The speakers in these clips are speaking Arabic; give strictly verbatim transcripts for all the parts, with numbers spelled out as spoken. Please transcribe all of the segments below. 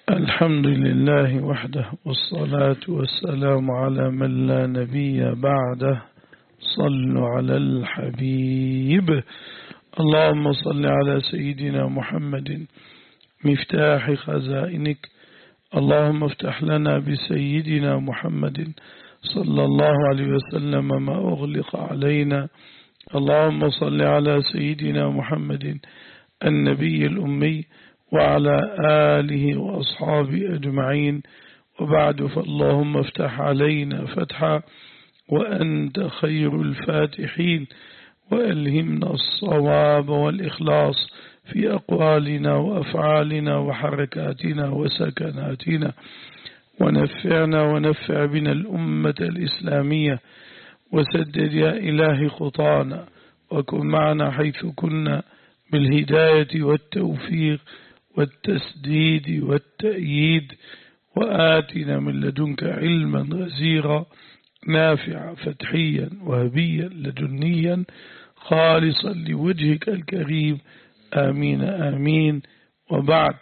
الحمد لله وحده، والصلاة والسلام على من لا نبي بعده. صلوا على الحبيب. اللهم صل على سيدنا محمد مفتاح خزائنك. اللهم افتح لنا بسيدنا محمد صلى الله عليه وسلم ما أغلق علينا. اللهم صل على سيدنا محمد النبي الأمي وعلى آله وأصحابه أجمعين، وبعد، فاللهم افتح علينا فتحا وأنت خير الفاتحين، وألهمنا الصواب والإخلاص في أقوالنا وأفعالنا وحركاتنا وسكناتنا، ونفعنا ونفع بنا الأمة الإسلامية، وسدد يا إلهي خطانا، وكن معنا حيث كنا بالهداية والتوفيق والتسديد والتأييد، وآتنا من لدنك علما غزيرا نافعا فتحيا وهبيا لدنيا خالصا لوجهك الكريم. آمين آمين. وبعد،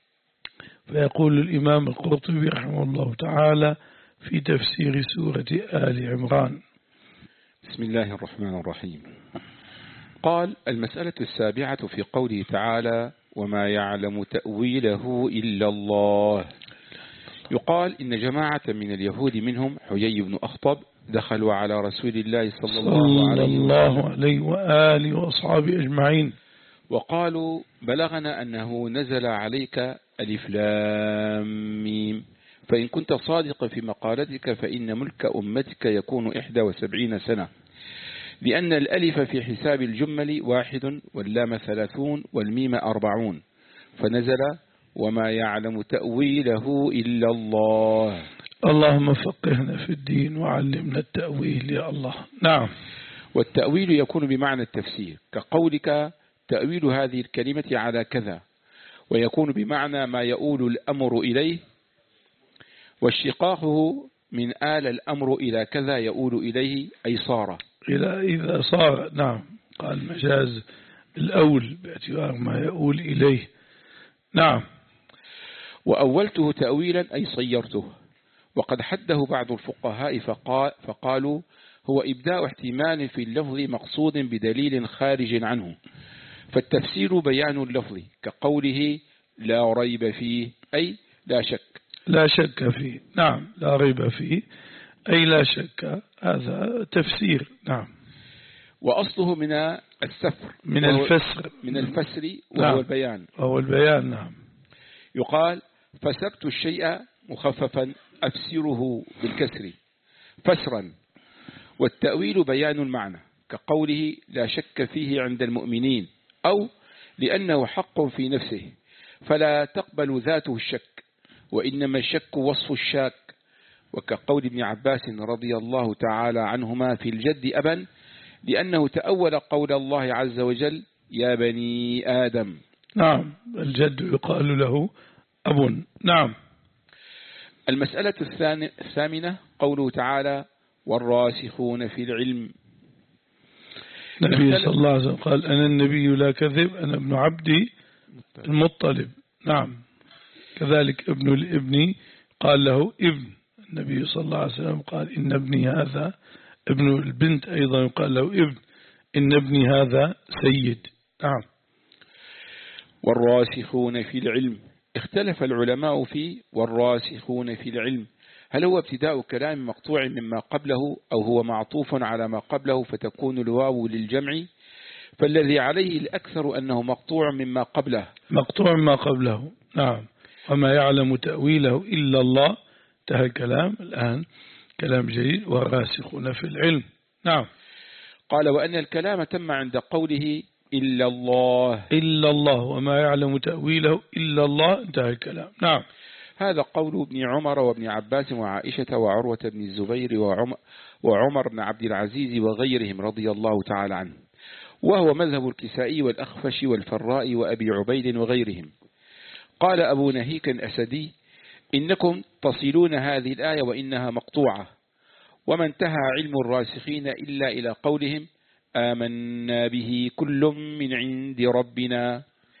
فيقول الإمام القرطبي رحمه الله تعالى في تفسير سورة آل عمران: بسم الله الرحمن الرحيم. قال: المسألة السابعة في قوله تعالى: وما يعلم تأويله إلا الله. يقال إن جماعة من اليهود منهم حيي بن أخطب دخلوا على رسول الله صلى الله عليه, الله عليه وآله وأصحابه أجمعين، وقالوا: بلغنا أنه نزل عليك ألف لام ميم، فإن كنت صادقا في مقالتك فإن ملك أمتك يكون إحدى وسبعين سنة، لأن الألف في حساب الجمل واحد واللام ثلاثون والميم أربعون، فنزل وما يعلم تأويله إلا الله. اللهم فقهنا في الدين وعلمنا التأويل يا الله. نعم. والتأويل يكون بمعنى التفسير، كقولك تأويل هذه الكلمة على كذا، ويكون بمعنى ما يؤول الأمر إليه، واشتقاقه من آل الأمر إلى كذا يؤول إليه أي صار، إلى إذا صار. نعم. قال مجاز الأول باعتبار ما يؤول إليه. نعم. وأولته تأويلا أي صيرته، وقد حده بعض الفقهاء فقال فقالوا هو إبداء احتمال في اللفظ مقصود بدليل خارج عنه، فالتفسير بيان اللفظ، كقوله لا ريب فيه أي لا شك. لا شك فيه. نعم. لا ريب فيه أي لا شك، هذا تفسير. نعم. وأصله من السفر، من الفسر من الفسر وهو نعم. البيان. وهو البيان. نعم. يقال فسبت الشيء مخففا أفسره بالكسر فسرا. والتأويل بيان المعنى، كقوله لا شك فيه عند المؤمنين، أو لأنه حق في نفسه فلا تقبل ذاته الشك، وإنما الشك وصف الشاك، وكقول ابن عباس رضي الله تعالى عنهما في الجد أبا، لأنه تأول قول الله عز وجل يا بني آدم. نعم. الجد يقال له أب. نعم. المسألة الثامنة قوله تعالى والراسخون في العلم. النبي صلى الله عليه وسلم قال أنا النبي لا كذب، أنا ابن عبدي المطلب. نعم. كذلك ابن الابن قال له ابن. النبي صلى الله عليه وسلم قال إن ابني هذا، ابن البنت أيضا يقال له ابن، إن ابني هذا سيد. نعم. والراسخون في العلم. اختلف العلماء في والراسخون في العلم، هل هو ابتداء كلام مقطوع مما قبله أو هو معطوف على ما قبله فتكون الواو للجمع؟ فالذي عليه الأكثر أنه مقطوع مما قبله. مقطوع ما قبله. نعم. وما يعلم تأويله إلا الله. انتهى الكلام. الآن كلام جيد. والراسخون في العلم. نعم. قال وأن الكلام تم عند قوله إلا الله. إلا الله وما يعلم تأويله إلا الله. انتهى الكلام. نعم. هذا قول ابن عمر وابن عباس وعائشة وعروة بن الزبير وعمر, وعمر بن عبد العزيز وغيرهم رضي الله تعالى عنه، وهو مذهب الكسائي والأخفش والفراء وأبي عبيد وغيرهم. قال أبو نهيك الأسدي إنكم تصلون هذه الآية وإنها مقطوعة، وما انتهى علم الراسخين إلا إلى قولهم آمنا به كل من عند ربنا.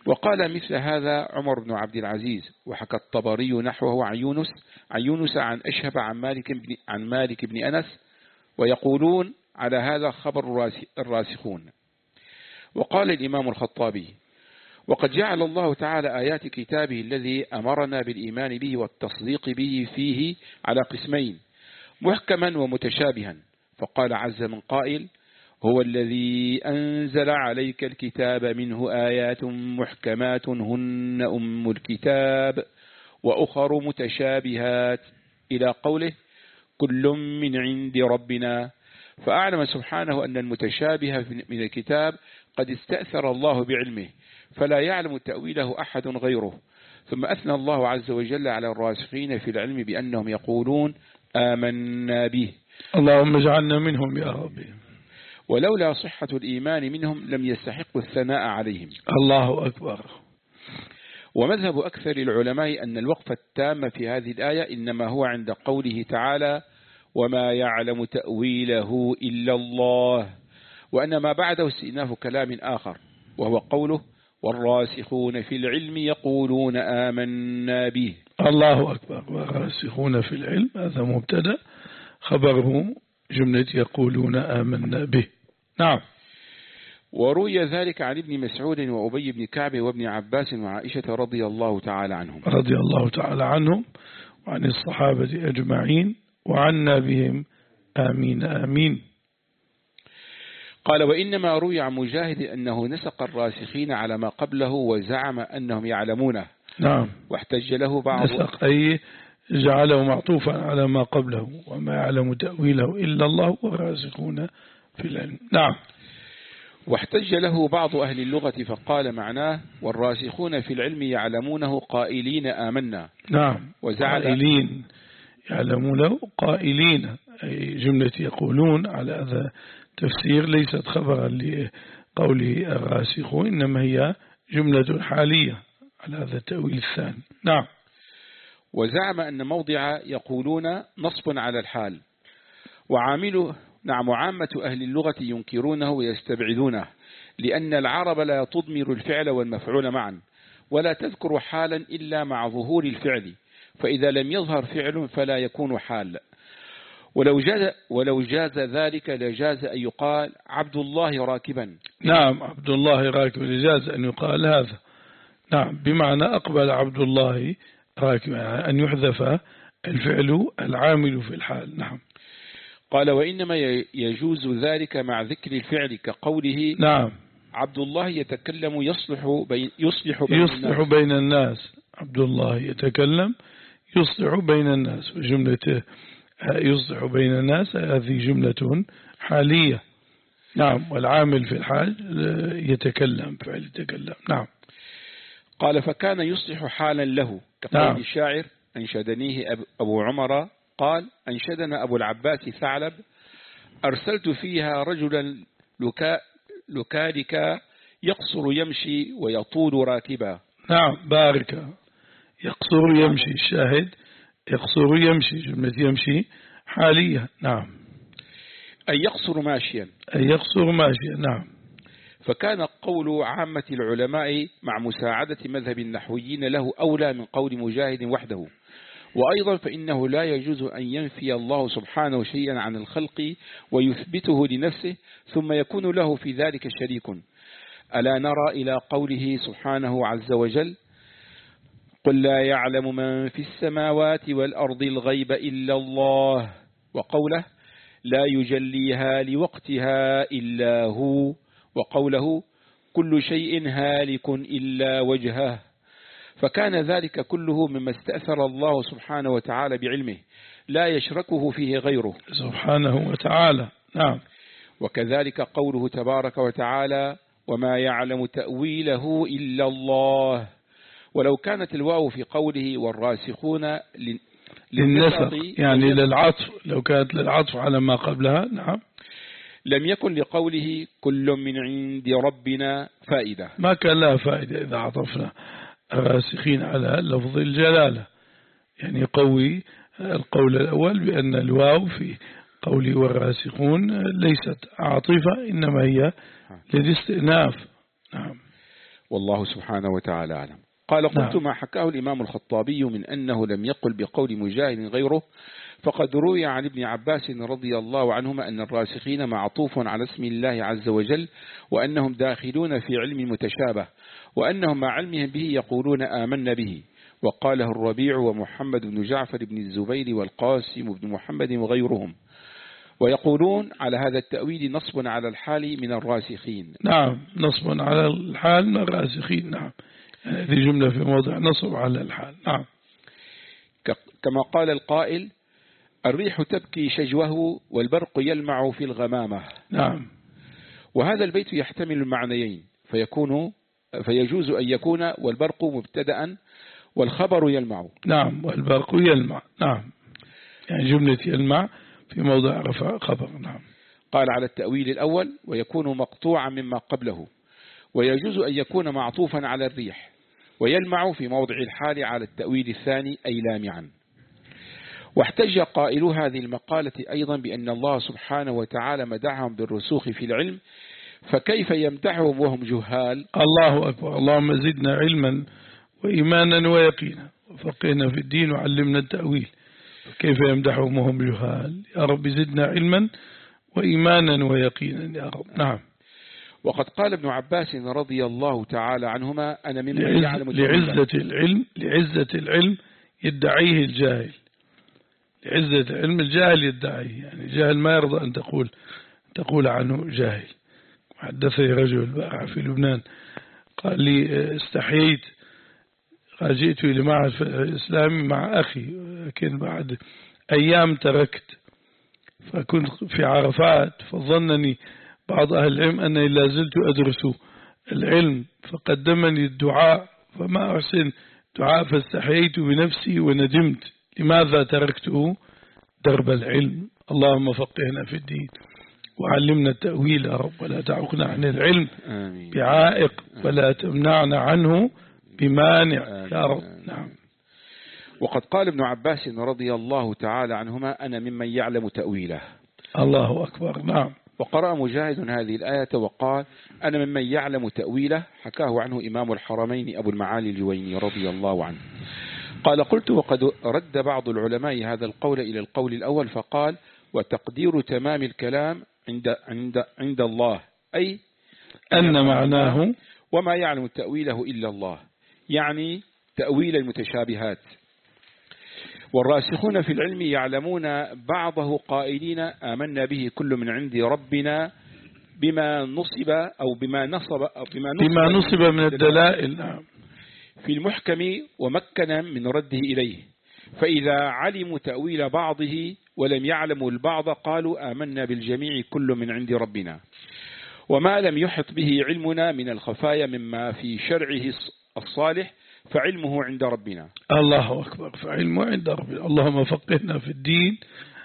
وقال مثل هذا عمر بن عبد العزيز، وحكى الطبري نحوه عن يونس عن يونس عن أشهب عن مالك بن عن مالك بن أنس، ويقولون على هذا خبر الراسخون. وقال الإمام الخطابي: وقد جعل الله تعالى آيات كتابه الذي أمرنا بالإيمان به والتصديق به فيه على قسمين: محكما ومتشابها. فقال عز من قائل: هو الذي أنزل عليك الكتاب منه آيات محكمات هن أم الكتاب وأخر متشابهات، إلى قوله: كل من عند ربنا. فأعلم سبحانه أن المتشابه من الكتاب قد استأثر الله بعلمه، فلا يعلم تأويله أحد غيره. ثم أثنى الله عز وجل على الراسخين في العلم بأنهم يقولون آمنا به. اللهم اجعلنا منهم يا رب. ولولا صحة الإيمان منهم لم يستحقوا الثناء عليهم. الله أكبر. ومذهب أكثر العلماء أن الوقف التام في هذه الآية إنما هو عند قوله تعالى: وما يعلم تأويله إلا الله، وأن ما بعده استئناف كلام آخر، وهو قوله: والراسخون في العلم يقولون آمنا به. الله أكبر. والراسخون في العلم هذا مبتدأ، خبره جملة يقولون آمنا به. نعم. وروي ذلك عن ابن مسعود وأبي بن كعب وابن عباس وعائشة رضي الله تعالى عنهم رضي الله تعالى عنهم وعن الصحابة أجمعين وعنا بهم آمين آمين. قال: وإنما روي عن مجاهد أنه نسق الراسخين على ما قبله وزعم أنهم يعلمونه. نعم. واحتج له بعض نسق أي جعله معطوفا على ما قبله، وما يعلم تأويله إلا الله والراسخون في العلم. نعم. واحتج له بعض أهل اللغة فقال معناه: والراسخون في العلم يعلمونه قائلين آمنا. نعم. وزعل قائلين يعلمونه قائلين، أي جملة يقولون على هذا تفسير ليست خبرا لقوله الراسخون، إنما هي جملة حالية على هذا التأويل الثاني. نعم. وزعم أن موضع يقولون نصب على الحال، وعامله نعم وعامة أهل اللغة ينكرونه ويستبعدونه، لأن العرب لا تضمر الفعل والمفعول معا، ولا تذكر حالا إلا مع ظهور الفعل، فإذا لم يظهر فعل فلا يكون حال. ولو جاز, ولو جاز ذلك لجاز أن يقال عبد الله راكبا. نعم، عبد الله راكبا، لجاز أن يقال هذا. نعم، بمعنى أقبل عبد الله راكبا، أن يحذف الفعل العامل في الحال. نعم. قال: وإنما يجوز ذلك مع ذكر الفعل كقوله: نعم، عبد الله يتكلم يصلح بين يصلح بين يصلح الناس. بين الناس. عبد الله يتكلم يصلح بين الناس، وجملة يصلح بين الناس هذه جملة حالية. نعم. والعامل في الحال يتكلم، فعل يتكلم. نعم. قال: فكان يصلح حالا له كقول نعم. الشاعر: أنشدنيه أبو عمر قال: أنشدنا أبو العباس ثعلب أرسلت فيها رجلا لكا لكالكا يقصر يمشي ويطول راكبا. نعم. بارك. يقصر يمشي، الشاهد يقصر يمشي، جملة يمشي حالية. نعم. أي يقصر ماشيا. أي يقصر ماشيا. نعم. فكان قول عامة العلماء مع مساعدة مذهب النحويين له أولى من قول مجاهد وحده. وأيضا فإنه لا يجوز أن ينفي الله سبحانه شيئا عن الخلق ويثبته لنفسه ثم يكون له في ذلك شريك. ألا نرى إلى قوله سبحانه عز وجل: قل لا يعلم من في السماوات والأرض الغيب إلا الله، وقوله: لا يجليها لوقتها إلا هو، وقوله: كل شيء هالك إلا وجهه. فكان ذلك كله مما استأثر الله سبحانه وتعالى بعلمه لا يشركه فيه غيره سبحانه وتعالى. نعم. وكذلك قوله تبارك وتعالى: وما يعلم تأويله إلا الله. ولو كانت الواو في قوله والراسخون للنسق، يعني للعطف، لو كانت للعطف على ما قبلها. نعم. لم يكن لقوله كل من عند ربنا فائدة، ما كان لها فائدة إذا عطفنا الراسخين على لفظ الجلالة، يعني قوي القول الأول بأن الواو في قولي والراسخون ليست عاطفة، إنما هي للاستئناف. نعم. والله سبحانه وتعالى أعلم. قال قلت نعم. ما حكاه الإمام الخطابي من أنه لم يقل بقول مجاهد غيره، فقد روي عن ابن عباس رضي الله عنهما أن الراسخين معطوف على اسم الله عز وجل، وأنهم داخلون في علم متشابه، وأنهم مع علمهم به يقولون آمنا به. وقاله الربيع ومحمد بن جعفر بن الزبير والقاسم بن محمد وغيرهم، ويقولون على هذا التأويل نصب على الحال من الراسخين. نعم، نصب على الحال من الراسخين. نعم، هذه جملة في موضع نصب على الحال. نعم. كما قال القائل الريح تبكي شجوه والبرق يلمع في الغمامة. نعم. وهذا البيت يحتمل المعنيين، فيكون فيجوز أن يكون والبرق مبتدأ والخبر يلمع. نعم، والبرق يلمع. نعم، يعني جملة يلمع في موضع رفع خبر. نعم. قال على التأويل الأول ويكون مقطوعا مما قبله، ويجوز أن يكون معطوفا على الريح، ويلمع في موضع الحال على التأويل الثاني أي لامعا. واحتج قائلو هذه المقالة أيضا بأن الله سبحانه وتعالى مدحهم بالرسوخ في العلم، فكيف يمدحهم وهم جهال؟ الله أكبر. اللهم زدنا علما وإيمانا ويقينا وفقهنا في الدين وعلمنا التأويل. كيف يمدحهم وهم جهال؟ يا رب زدنا علما وإيمانا ويقينا يا رب. نعم. وقد قال ابن عباس رضي الله تعالى عنهما أنا ممن لعز يعلم لعزة العلم لعزة العلم يدعيه الجاهل. لعزة العلم الجاهل يدعيه، يعني الجاهل ما يرضى أن تقول تقول عنه جاهل. حدثني رجل بقى في لبنان قال لي استحييت، جئت إلى معهد الإسلامي مع أخي، لكن بعد أيام تركت، فكنت في عرفات، فظنني بعض أهل العلم أنني لا زلت أدرس العلم، فقدمني الدعاء فما أحسن دعاء، فاستحييت بنفسي وندمت. لماذا تركته؟ درب العلم. اللهم فقهنا في الدين وعلمنا التأويل يا رب، ولا تعقنا عن العلم آمين. بعائق ولا تمنعنا عنه بمانع يا رب. نعم. وقد قال ابن عباس رضي الله تعالى عنهما أنا ممن يعلم تأويله. الله أكبر. نعم. وقرأ مجاهد هذه الآية وقال أنا ممن يعلم تأويله، حكاه عنه إمام الحرمين أبو المعالي الجويني رضي الله عنه. قال قلت وقد رد بعض العلماء هذا القول إلى القول الأول، فقال وتقدير تمام الكلام عند عند عند الله، أي أن معناه وما يعلم تأويله إلا الله، يعني تأويل المتشابهات. والراسخون في العلم يعلمون بعضه قائلين آمنا به كل من عند ربنا بما نصب أو بما نصب أو بما نصب, بما نصب من الدلائل في المحكم ومكن من رده إليه. فإذا علموا تأويل بعضه ولم يعلموا البعض قالوا آمنا بالجميع كل من عند ربنا. وما لم يحط به علمنا من الخفايا مما في شرعه الصالح فعلمه عند ربنا. الله أكبر. فعلمه عند ربنا. اللهم فقهنا في الدين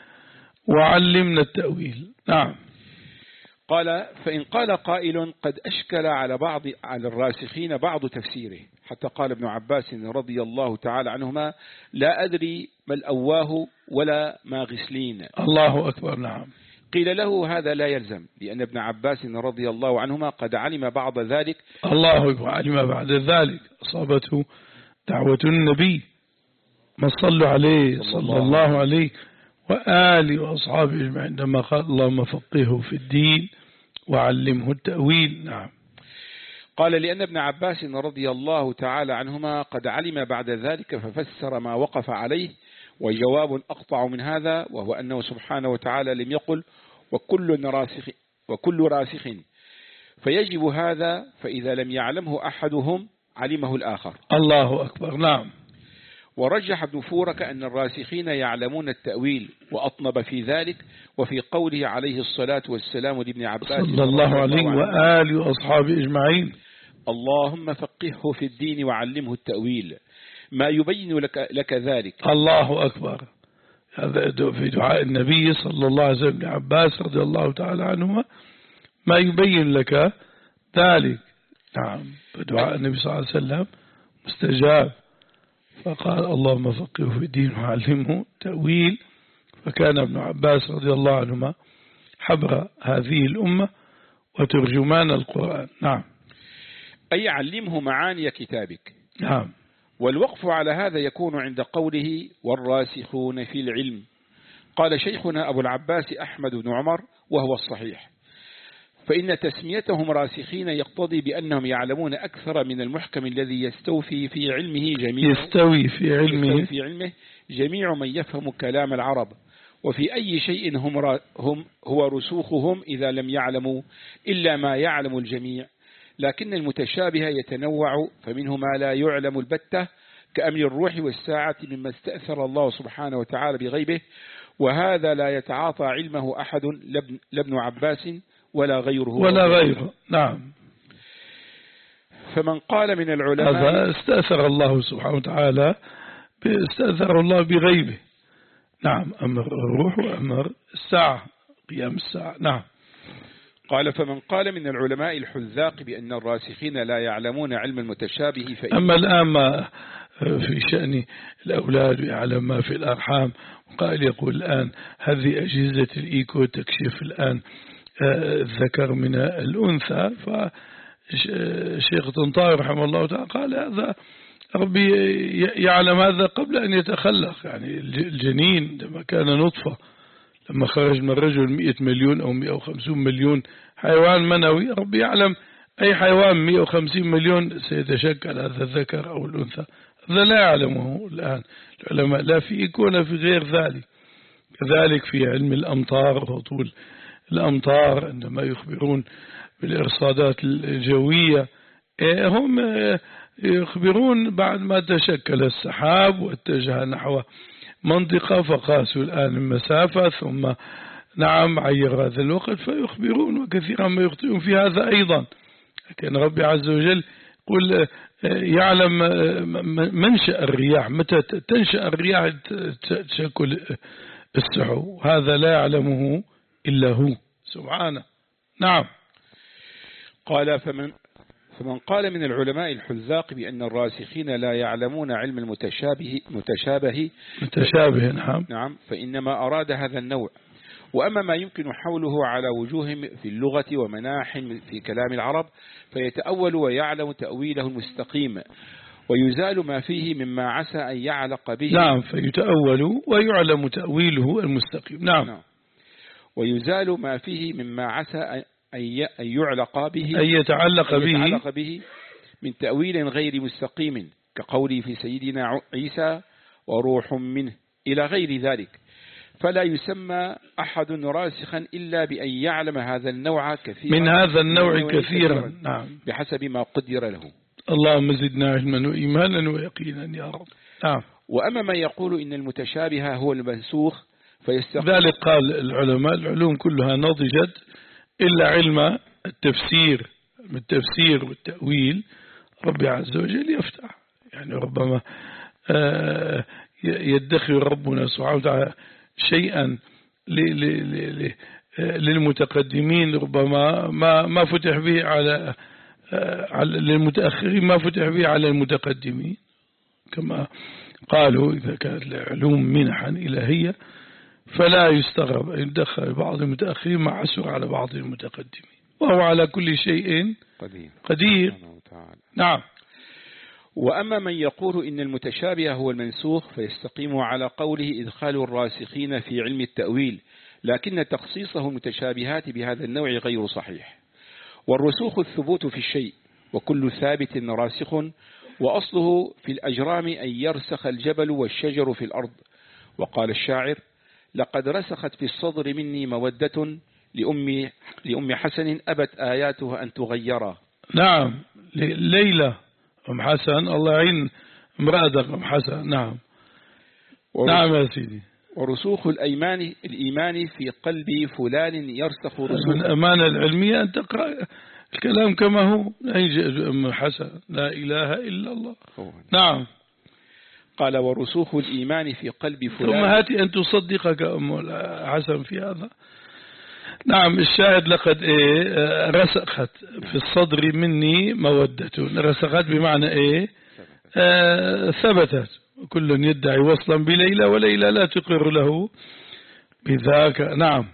وعلمنا التأويل. نعم. قال فإن قال قائل قد أشكل على بعض على الراسخين بعض تفسيره، حتى قال ابن عباس رضي الله تعالى عنهما لا أدري ما الأواه ولا ما غسلين. الله أكبر. نعم. قيل له هذا لا يلزم، لأن ابن عباس رضي الله عنهما قد علم بعض ذلك. الله أكبر. علم بعد ذلك أصابته دعوة النبي ما صلوا عليه صلى, صلى الله عليه وآله وأصحابه أجمعين عندما قال اللهم فقهه في الدين وعلمه التأويل. نعم. قال لأن ابن عباس رضي الله تعالى عنهما قد علم بعد ذلك ففسر ما وقف عليه. وجواب أقطع من هذا، وهو أنه سبحانه وتعالى لم يقل وكل راسخ وكل راسخ، فيجب هذا، فإذا لم يعلمه أحدهم علمه الآخر. الله أكبر. نعم. ورجح ابن فورك أن الراسخين يعلمون التأويل، وأطنب في ذلك، وفي قوله عليه الصلاة والسلام لابن عباس صلى الله عليه وآله وأصحابه أجمعين اللهم فقهه في الدين وعلمه التأويل، ما يبين لك, لك ذلك. الله أكبر. هذا في دعاء النبي صلى الله عليه وسلم ابن عباس رضي الله تعالى عنهما، ما يبين لك ذلك. نعم. فدعاء النبي صلى الله عليه وسلم مستجاب، فقال اللهم فقهه في الدين وعلمه تأويل. فكان ابن عباس رضي الله عنهما حبر هذه الأمة وترجمان القرآن. نعم. أي علمه معاني كتابك. نعم. والوقف على هذا يكون عند قوله والراسخون في العلم. قال شيخنا أبو العباس أحمد بن عمر وهو الصحيح، فإن تسميتهم راسخين يقتضي بأنهم يعلمون أكثر من المحكم الذي يستوفي في علمه جميع يستوي في علمه يستوي في علمه جميع من يفهم كلام العرب، وفي أي شيء هم هم هو رسوخهم إذا لم يعلموا إلا ما يعلم الجميع. لكن المتشابه يتنوع، فمنه ما لا يعلم البتة كأمر الروح والساعة مما استأثر الله سبحانه وتعالى بغيبه، وهذا لا يتعاطى علمه أحد لابن عباس ولا غيره ولا غيره. نعم. فمن قال من العلماء هذا استأثر الله سبحانه وتعالى استأثر الله بغيبه. نعم. أمر الروح وأمر الساعة قيام الساعة. نعم. قال فمن قال من العلماء الحذاق بأن الراسخين لا يعلمون علم المتشابه فإن أما الآن ما في شأن الأولاد ويعلم ما في الأرحام، قال يقول الآن هذه أجهزة الإيكو تكشف الآن الذكر من الأنثى، فالشيخ طنطاوي رحمه الله تعالى قال هذا ربي يعلم هذا قبل أن يتخلق، يعني الجنين لما كان نطفة لما خرج من الرجل مئة مليون أو مئة وخمسين مليون حيوان منوي، ربي يعلم أي حيوان مئة وخمسين مليون سيتشكل هذا الذكر أو الأنثى، هذا لا يعلمه الآن العلماء لا في إيكو ولا في غير ذلك. كذلك في علم الأمطار وطول الأمطار عندما يخبرون بالإرصادات الجوية هم يخبرون بعد ما تشكل السحاب واتجه نحو منطقة فقاسوا الآن المسافة ثم نعم عير هذا الوقت فيخبرون، وكثيرا ما يخطئون في هذا أيضا. لكن ربي عز وجل يقول يعلم منشأ الرياح، متى تنشأ الرياح تشكل السحب، هذا لا يعلمه إلا هو سبحانه. نعم. قال فمن فمن قال من العلماء الحذاق بأن الراسخين لا يعلمون علم المتشابه متشابه متشابه نعم نعم فإنما أراد هذا النوع. وأما ما يمكن حوله على وجوه في اللغة ومناح في كلام العرب فيتأول ويعلم تأويله المستقيم، ويزال ما فيه مما عسى أن يعلق به. نعم. فيتأول ويعلم تأويله المستقيم. نعم, نعم. ويزال ما فيه مما عسى أن يعلق به أن يتعلق, أن به. يتعلق به من تأويل غير مستقيم كقوله في سيدنا عيسى وروح منه إلى غير ذلك. فلا يسمى أحد راسخا إلا بأن يعلم هذا النوع كثيرا من هذا النوع كثيرا, كثيرا نعم بحسب ما قدر له. اللهم زدنا علما وإيمانا ويقينا يا رب. نعم. وأما من يقول إن المتشابه هو المنسوخ فيستقيم. ذلك قال العلماء العلوم كلها نضجت إلا علم التفسير، من التفسير والتأويل ربي عز وجل يفتح، يعني ربما يدخر ربنا سبحانه وتعالى شيئا للمتقدمين ربما ما ما فتح به على للمتأخرين، ما فتح به على المتقدمين، كما قالوا إذا كانت العلوم منحا إلهية فلا يستغرب أن يدخل بعض المتأخرين مع عسر على بعض المتقدمين، وهو على كل شيء قدير, قدير. نعم. وأما من يقول إن المتشابه هو المنسوخ فيستقيم على قوله إدخال الراسخين في علم التأويل، لكن تخصيصه المتشابهات بهذا النوع غير صحيح. والرسوخ الثبوت في الشيء، وكل ثابت راسخ، وأصله في الأجرام أن يرسخ الجبل والشجر في الأرض. وقال الشاعر لقد رسخت في الصدر مني مودة لأم, لأم حسن أبت آياتها أن تغيرا. نعم. ليلى أم حسن الله يعين امرأتك أم حسن. نعم. نعم يا سيدي. ورسوخ الأيمان الإيمان في قلب فلان يرسخ رسوخ. من الأمانة العلمية أن تقرأ الكلام كما هو. أم حسن لا إله إلا الله. نعم. قال ورسوخ الإيمان في قلب فلان. ثم هاتي أن تصدقك أم حسن في هذا. نعم. الشاهد لقد إيه رسخت في الصدر مني مودة. رسخت بمعنى إيه آه ثبتت. كل يدعي وصلا بليلى وليلى لا تقر له بذاك. نعم.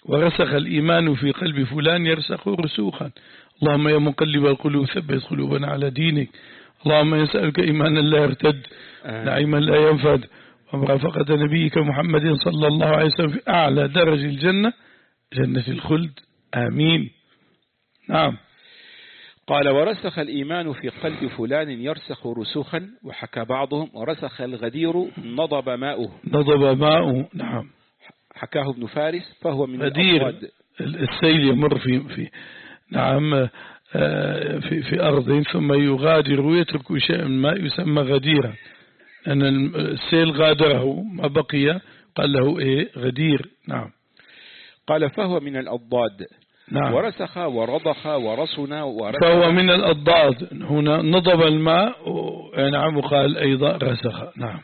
ورسخ الإيمان في قلب فلان يرسخ رسوخا. اللهم يا مقلب القلوب ثبت قلوبنا على دينك. اللهم يسألك إيمانا لا يرتد، نعيما لا ينفد، ومرافقة نبيك محمد صلى الله عليه وسلم في أعلى درج الجنة، جنة الخلد. آمين. نعم. قال ورسخ الإيمان في قلب فلان يرسخ رسوخا، وحكى بعضهم ورسخ الغدير نضب ماؤه. نضب ماؤه. نعم. حكاه ابن فارس فهو من غدير الأضداد. السيل يمر في في نعم في في أرض ثم يغادر ويترك شيئا ما يسمى غديرا، أن السيل غادره ما بقي قال له إيه غدير. نعم. قال فهو من الأضداد. نعم. ورسخ ورضخ ورسن ورسخ. فهو من الأضداد. هنا نضب الماء. نعم. وقال أيضا رسخ. نعم.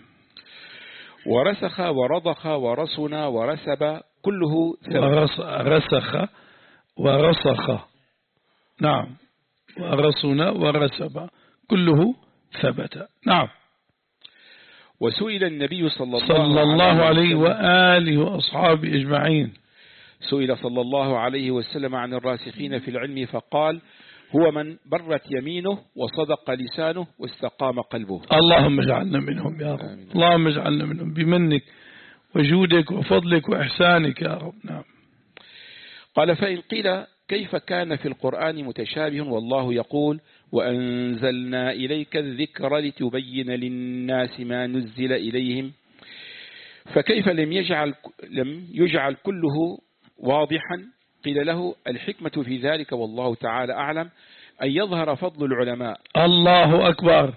ورسخ ورضخ ورسن ورسب كله ورس رسخ ورسخ. نعم. ورسن ورسب كله ثبت. نعم. وسئل النبي صلى الله, صلى الله عليه وآله وأصحابه أجمعين سئل صلى الله عليه وسلم عن الراسخين في العلم فقال هو من برت يمينه وصدق لسانه واستقام قلبه. اللهم اجعلنا منهم يا رب. اللهم اجعلنا منهم بمنك وجودك وفضلك وإحسانك يا رب. نعم. قال فإن قيل كيف كان في القرآن متشابه والله يقول وأنزلنا إليك الذكر لتبين للناس ما نزل إليهم، فكيف لم يجعل, لم يجعل كله واضحا؟ قيل له الحكمة في ذلك والله تعالى أعلم أن يظهر فضل العلماء. الله أكبر.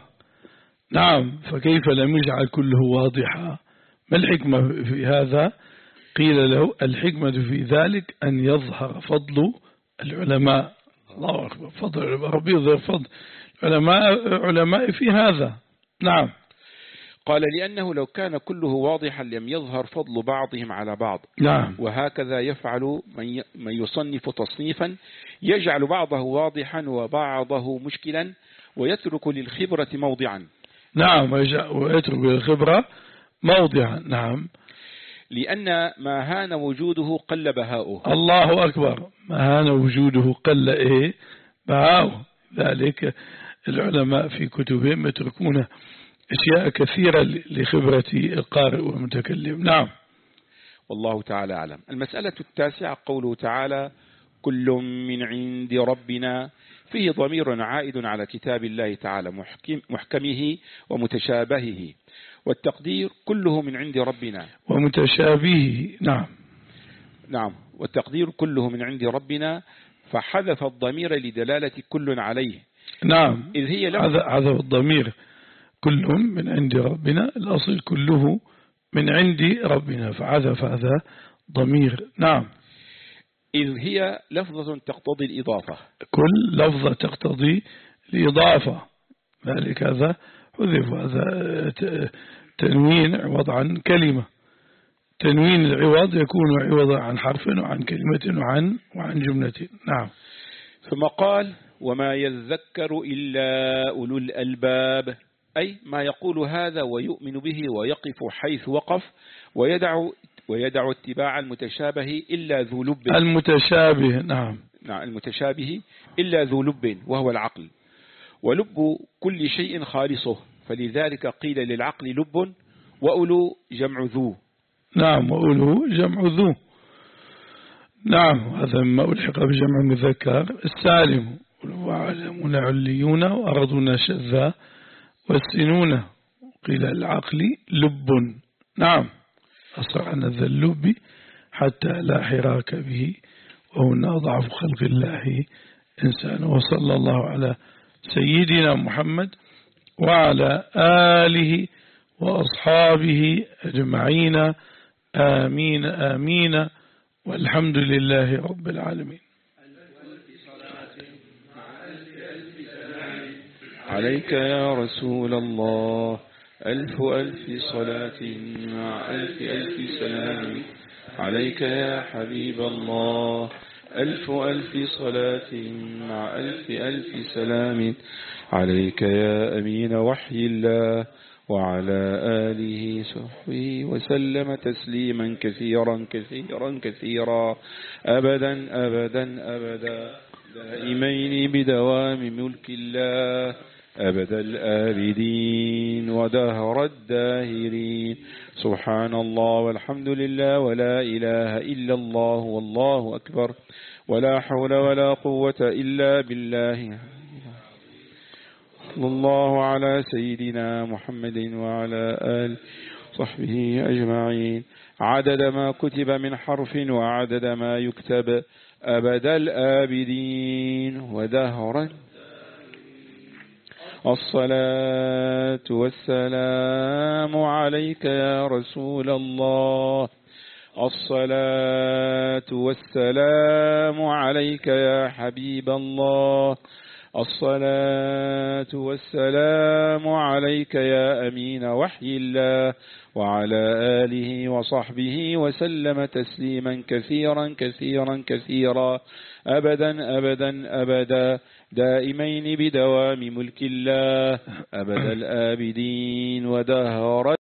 نعم. فكيف لم يجعل كله واضحا؟ ما الحكمة في هذا؟ قيل له الحكمة في ذلك أن يظهر فضل العلماء. الله أكبر. فضل العلماء. ربي يظهر فضل العلماء علماء في هذا. نعم. قال لأنه لو كان كله واضحا لم يظهر فضل بعضهم على بعض. نعم. وهكذا يفعل من يصنف تصنيفا يجعل بعضه واضحا وبعضه مشكلا ويترك للخبرة موضعا. نعم. ويترك للخبرة موضعا. نعم. لأن ما هان وجوده قل بهاؤه. الله أكبر. ما هان وجوده قل إيه بهاؤه. ذلك العلماء في كتبهم يتركون أشياء كثيرة لخبرة القارئ والمتكلم. نعم. والله تعالى أعلم. المسألة التاسعة قوله تعالى كل من عند ربنا، فيه ضمير عائد على كتاب الله تعالى محكم محكمه ومتشابهه، والتقدير كله من عند ربنا ومتشابهه. نعم. نعم. والتقدير كله من عند ربنا، فحذف الضمير لدلالة كل عليه. نعم. إذ هي حذف الضمير كلهم من عند ربنا، الأصل كله من عند ربنا، فعذف هذا ضمير. نعم. إذ هي لفظة تقتضي الإضافة. كل لفظة تقتضي الإضافة، ذلك هذا حذف. هذا تنوين عوض عن كلمة. تنوين العوض يكون عوضا عن حرف وعن كلمة وعن وعن جملة. نعم. ثم قال وما يذكر إلا أولو الألباب، أي ما يقول هذا ويؤمن به ويقف حيث وقف ويدع ويدع اتباع المتشابه إلا ذو لب. المتشابه. نعم. نعم. المتشابه إلا ذو لب وهو العقل، ولب كل شيء خالصه، فلذلك قيل للعقل لب، وأولو جمع ذو. نعم. وأولو جمع ذو. نعم. هذا ما ألحق بجمع المذكر السالم. وعلمون عليون وأرضون شذا والسنون. قيل العقل لب. نعم. أصر عن ذا اللب حتى لا حراك به، وهنا ضعف خلق الله إنسان. وصلى الله على سيدنا محمد وعلى آله وأصحابه أجمعين. آمين آمين. والحمد لله رب العالمين. عليك يا رسول الله ألف ألف صلاة مع ألف ألف سلام. عليك يا حبيب الله ألف ألف صلاة مع ألف ألف سلام. عليك يا أمين وحي الله وعلى آله وصحبه وسلم تسليما كثيرا كثيرا كثيرا أبدا أبدا أبدا دائمين بدوام ملك الله أبد الآبدين ودهر الداهرين. سبحان الله والحمد لله ولا إله إلا الله والله أكبر ولا حول ولا قوة إلا بالله. صلى الله على سيدنا محمد وعلى آله وصحبه أجمعين عدد ما كتب من حرف وعدد ما يكتب أبد الآبدين ودهرا. الصلاة والسلام عليك يا رسول الله. الصلاة والسلام عليك يا حبيب الله. الصلاة والسلام عليك يا أمين وحي الله وعلى آله وصحبه وسلم تسليما كثيرا كثيرا كثيرا أبدا أبدا أبدا دائمين بدوام ملك الله أبد الآبدين ودهر